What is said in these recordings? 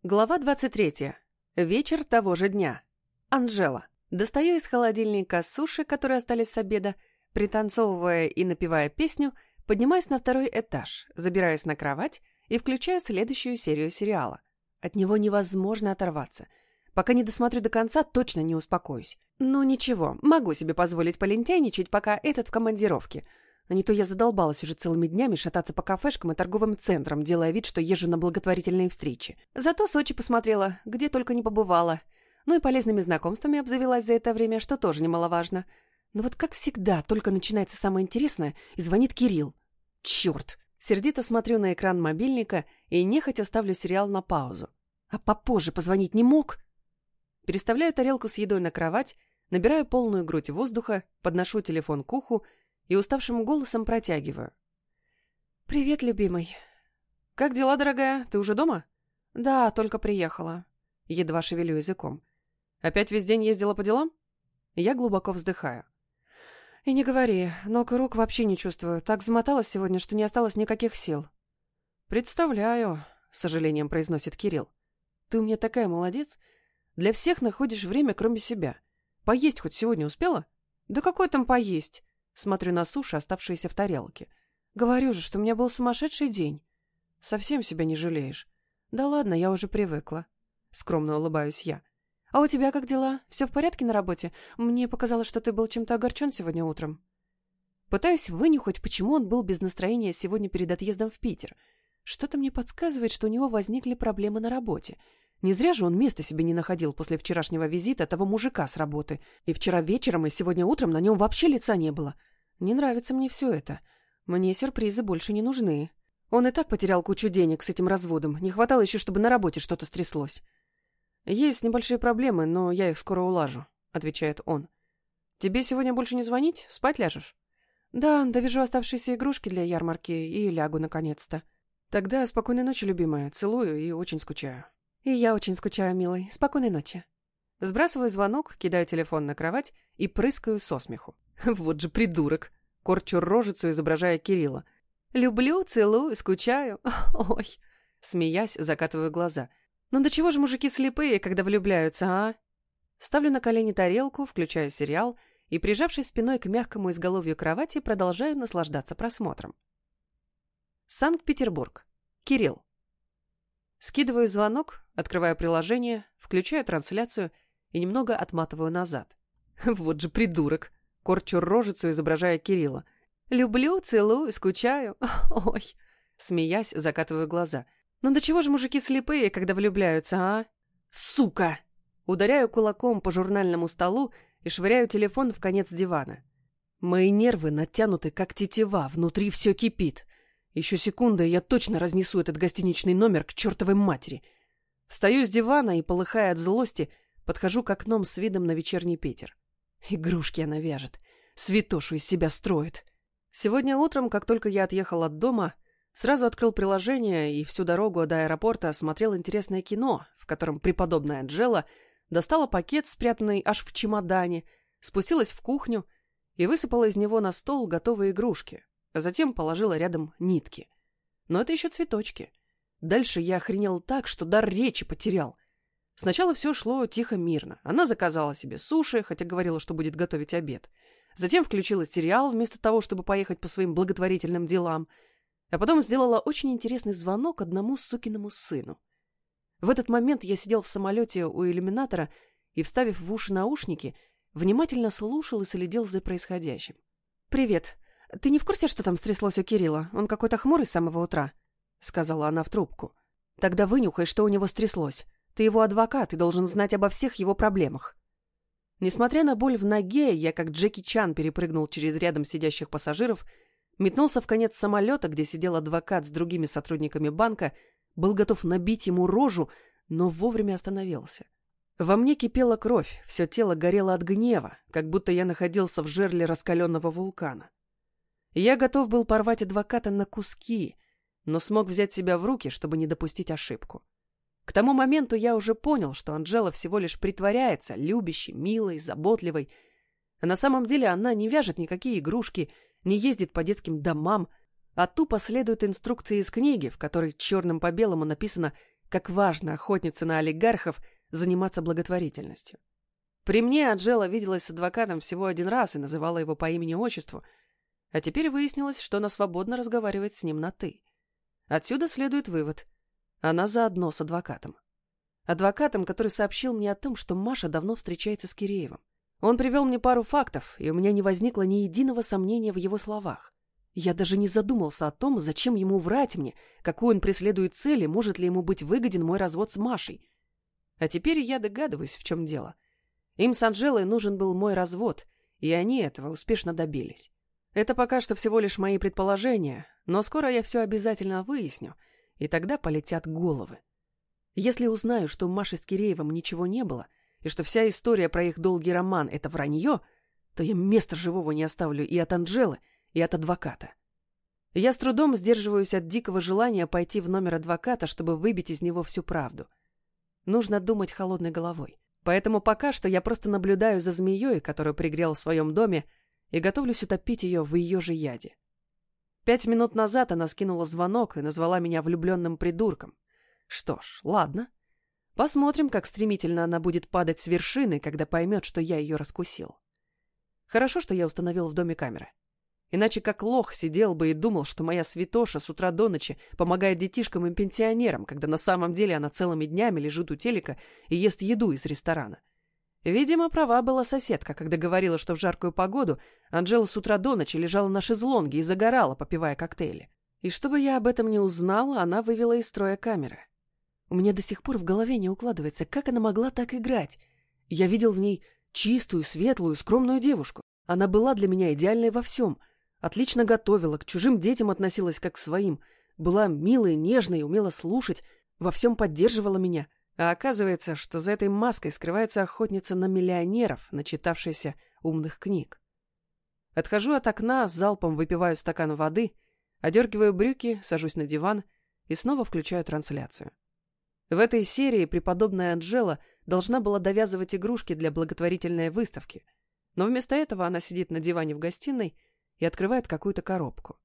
Глава 23. Вечер того же дня. Анжела. Достаю из холодильника суши, которые остались с обеда, пританцовывая и напевая песню, поднимаюсь на второй этаж, забираюсь на кровать и включаю следующую серию сериала. От него невозможно оторваться. Пока не досмотрю до конца, точно не успокоюсь. Ну ничего, могу себе позволить полентяйничать, пока этот в командировке. А не то я задолбалась уже целыми днями шататься по кафешкам и торговым центрам, делая вид, что езжу на благотворительные встречи. Зато Сочи посмотрела, где только не побывала. Ну и полезными знакомствами обзавелась за это время, что тоже немаловажно. Но вот как всегда, только начинается самое интересное, и звонит Кирилл. Черт! Сердито смотрю на экран мобильника и нехотя ставлю сериал на паузу. А попозже позвонить не мог? Переставляю тарелку с едой на кровать, набираю полную грудь воздуха, подношу телефон к уху и уставшим голосом протягиваю. «Привет, любимый». «Как дела, дорогая? Ты уже дома?» «Да, только приехала». Едва шевелю языком. «Опять весь день ездила по делам?» Я глубоко вздыхаю. «И не говори, ног и рук вообще не чувствую. Так замоталась сегодня, что не осталось никаких сил». «Представляю», — с сожалением произносит Кирилл. «Ты у меня такая молодец. Для всех находишь время, кроме себя. Поесть хоть сегодня успела?» «Да какой там поесть?» Смотрю на суши, оставшиеся в тарелке. «Говорю же, что у меня был сумасшедший день». «Совсем себя не жалеешь?» «Да ладно, я уже привыкла». Скромно улыбаюсь я. «А у тебя как дела? Все в порядке на работе? Мне показалось, что ты был чем-то огорчен сегодня утром». Пытаюсь вынюхать, почему он был без настроения сегодня перед отъездом в Питер. Что-то мне подсказывает, что у него возникли проблемы на работе. Не зря же он места себе не находил после вчерашнего визита того мужика с работы. И вчера вечером, и сегодня утром на нем вообще лица не было. Не нравится мне все это. Мне сюрпризы больше не нужны. Он и так потерял кучу денег с этим разводом. Не хватало еще, чтобы на работе что-то стряслось. «Есть небольшие проблемы, но я их скоро улажу», — отвечает он. «Тебе сегодня больше не звонить? Спать ляжешь?» «Да, довяжу оставшиеся игрушки для ярмарки и лягу наконец-то». «Тогда спокойной ночи, любимая. Целую и очень скучаю». «И я очень скучаю, милый. Спокойной ночи». Сбрасываю звонок, кидаю телефон на кровать и прыскаю со смеху. Вот же придурок. Корчу рожицу, изображая Кирилла. «Люблю, целую, скучаю. Ой». Смеясь, закатываю глаза. «Ну до чего же мужики слепые, когда влюбляются, а?» Ставлю на колени тарелку, включаю сериал и, прижавшись спиной к мягкому изголовью кровати, продолжаю наслаждаться просмотром. Санкт-Петербург. Кирилл. Скидываю звонок, открываю приложение, включаю трансляцию и немного отматываю назад. Вот же придурок. Корчу рожицу, изображая Кирилла. «Люблю, целую, скучаю. Ой». Смеясь, закатываю глаза. «Ну до чего же мужики слепые, когда влюбляются, а?» «Сука!» Ударяю кулаком по журнальному столу и швыряю телефон в конец дивана. Мои нервы натянуты, как тетива, внутри все кипит. Еще секунда, и я точно разнесу этот гостиничный номер к чертовой матери. Встаю с дивана и, полыхая от злости, подхожу к окном с видом на вечерний Питер. Игрушки она вяжет. Святошу из себя строит. Сегодня утром, как только я отъехал от дома, сразу открыл приложение и всю дорогу до аэропорта смотрел интересное кино, в котором преподобная Анжела достала пакет, спрятанный аж в чемодане, спустилась в кухню и высыпала из него на стол готовые игрушки, а затем положила рядом нитки. Но это еще цветочки. Дальше я охренел так, что дар речи потерял. Сначала все шло тихо-мирно. Она заказала себе суши, хотя говорила, что будет готовить обед. Затем включила сериал вместо того, чтобы поехать по своим благотворительным делам. А потом сделала очень интересный звонок одному сукиному сыну. В этот момент я сидел в самолете у иллюминатора и, вставив в уши наушники, внимательно слушал и следил за происходящим. «Привет. Ты не в курсе, что там стряслось у Кирилла? Он какой-то хмурый с самого утра», — сказала она в трубку. «Тогда вынюхай, что у него стряслось. Ты его адвокат и должен знать обо всех его проблемах». Несмотря на боль в ноге, я как Джеки Чан перепрыгнул через рядом сидящих пассажиров, метнулся в конец самолета, где сидел адвокат с другими сотрудниками банка, был готов набить ему рожу, но вовремя остановился. Во мне кипела кровь, все тело горело от гнева, как будто я находился в жерле раскаленного вулкана. Я готов был порвать адвоката на куски, но смог взять себя в руки, чтобы не допустить ошибку. К тому моменту я уже понял, что Анжела всего лишь притворяется любящей, милой, заботливой. А на самом деле она не вяжет никакие игрушки, не ездит по детским домам, а тупо следует инструкции из книги, в которой черным по белому написано как важно охотнице на олигархов заниматься благотворительностью. При мне Анжела виделась с адвокатом всего один раз и называла его по имени-отчеству, а теперь выяснилось, что она свободно разговаривает с ним на «ты». Отсюда следует вывод. Она заодно с адвокатом. Адвокатом, который сообщил мне о том, что Маша давно встречается с Киреевым. Он привел мне пару фактов, и у меня не возникло ни единого сомнения в его словах. Я даже не задумался о том, зачем ему врать мне, какую он преследует цель и может ли ему быть выгоден мой развод с Машей. А теперь я догадываюсь, в чем дело. Им с Анжелой нужен был мой развод, и они этого успешно добились. Это пока что всего лишь мои предположения, но скоро я все обязательно выясню, и тогда полетят головы. Если узнаю, что у Маши с Киреевым ничего не было, и что вся история про их долгий роман — это вранье, то я места живого не оставлю и от Анжелы, и от адвоката. Я с трудом сдерживаюсь от дикого желания пойти в номер адвоката, чтобы выбить из него всю правду. Нужно думать холодной головой. Поэтому пока что я просто наблюдаю за змеей, которую пригрел в своем доме, и готовлюсь утопить ее в ее же яде. 5 минут назад она скинула звонок и назвала меня влюбленным придурком. Что ж, ладно. Посмотрим, как стремительно она будет падать с вершины, когда поймет, что я ее раскусил. Хорошо, что я установил в доме камеры. Иначе как лох сидел бы и думал, что моя святоша с утра до ночи помогает детишкам и пенсионерам, когда на самом деле она целыми днями лежит у телека и ест еду из ресторана. Видимо, права была соседка, когда говорила, что в жаркую погоду Анжела с утра до ночи лежала на шезлонге и загорала, попивая коктейли. И чтобы я об этом не узнала, она вывела из строя камеры. У меня до сих пор в голове не укладывается, как она могла так играть. Я видел в ней чистую, светлую, скромную девушку. Она была для меня идеальной во всем. Отлично готовила, к чужим детям относилась как к своим. Была милой, нежной, умела слушать, во всем поддерживала меня. А оказывается, что за этой маской скрывается охотница на миллионеров, начитавшаяся умных книг. Отхожу от окна, залпом выпиваю стакан воды, одергиваю брюки, сажусь на диван и снова включаю трансляцию. В этой серии преподобная Анжела должна была довязывать игрушки для благотворительной выставки, но вместо этого она сидит на диване в гостиной и открывает какую-то коробку.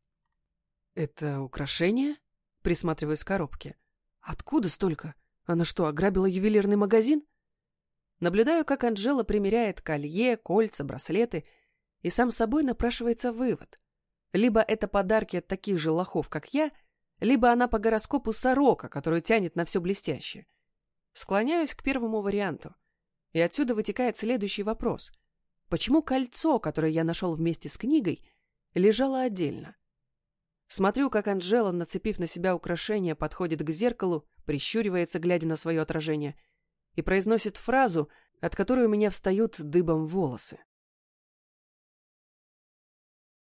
«Это украшение?» — присматриваюсь к коробке. «Откуда столько? Она что, ограбила ювелирный магазин?» Наблюдаю, как Анжела примеряет колье, кольца, браслеты, и сам собой напрашивается вывод. Либо это подарки от таких же лохов, как я, либо она по гороскопу сорока, которую тянет на все блестящее. Склоняюсь к первому варианту. И отсюда вытекает следующий вопрос. Почему кольцо, которое я нашел вместе с книгой, лежало отдельно? Смотрю, как Анжела, нацепив на себя украшение, подходит к зеркалу, прищуривается, глядя на свое отражение, и произносит фразу, от которой у меня встают дыбом волосы.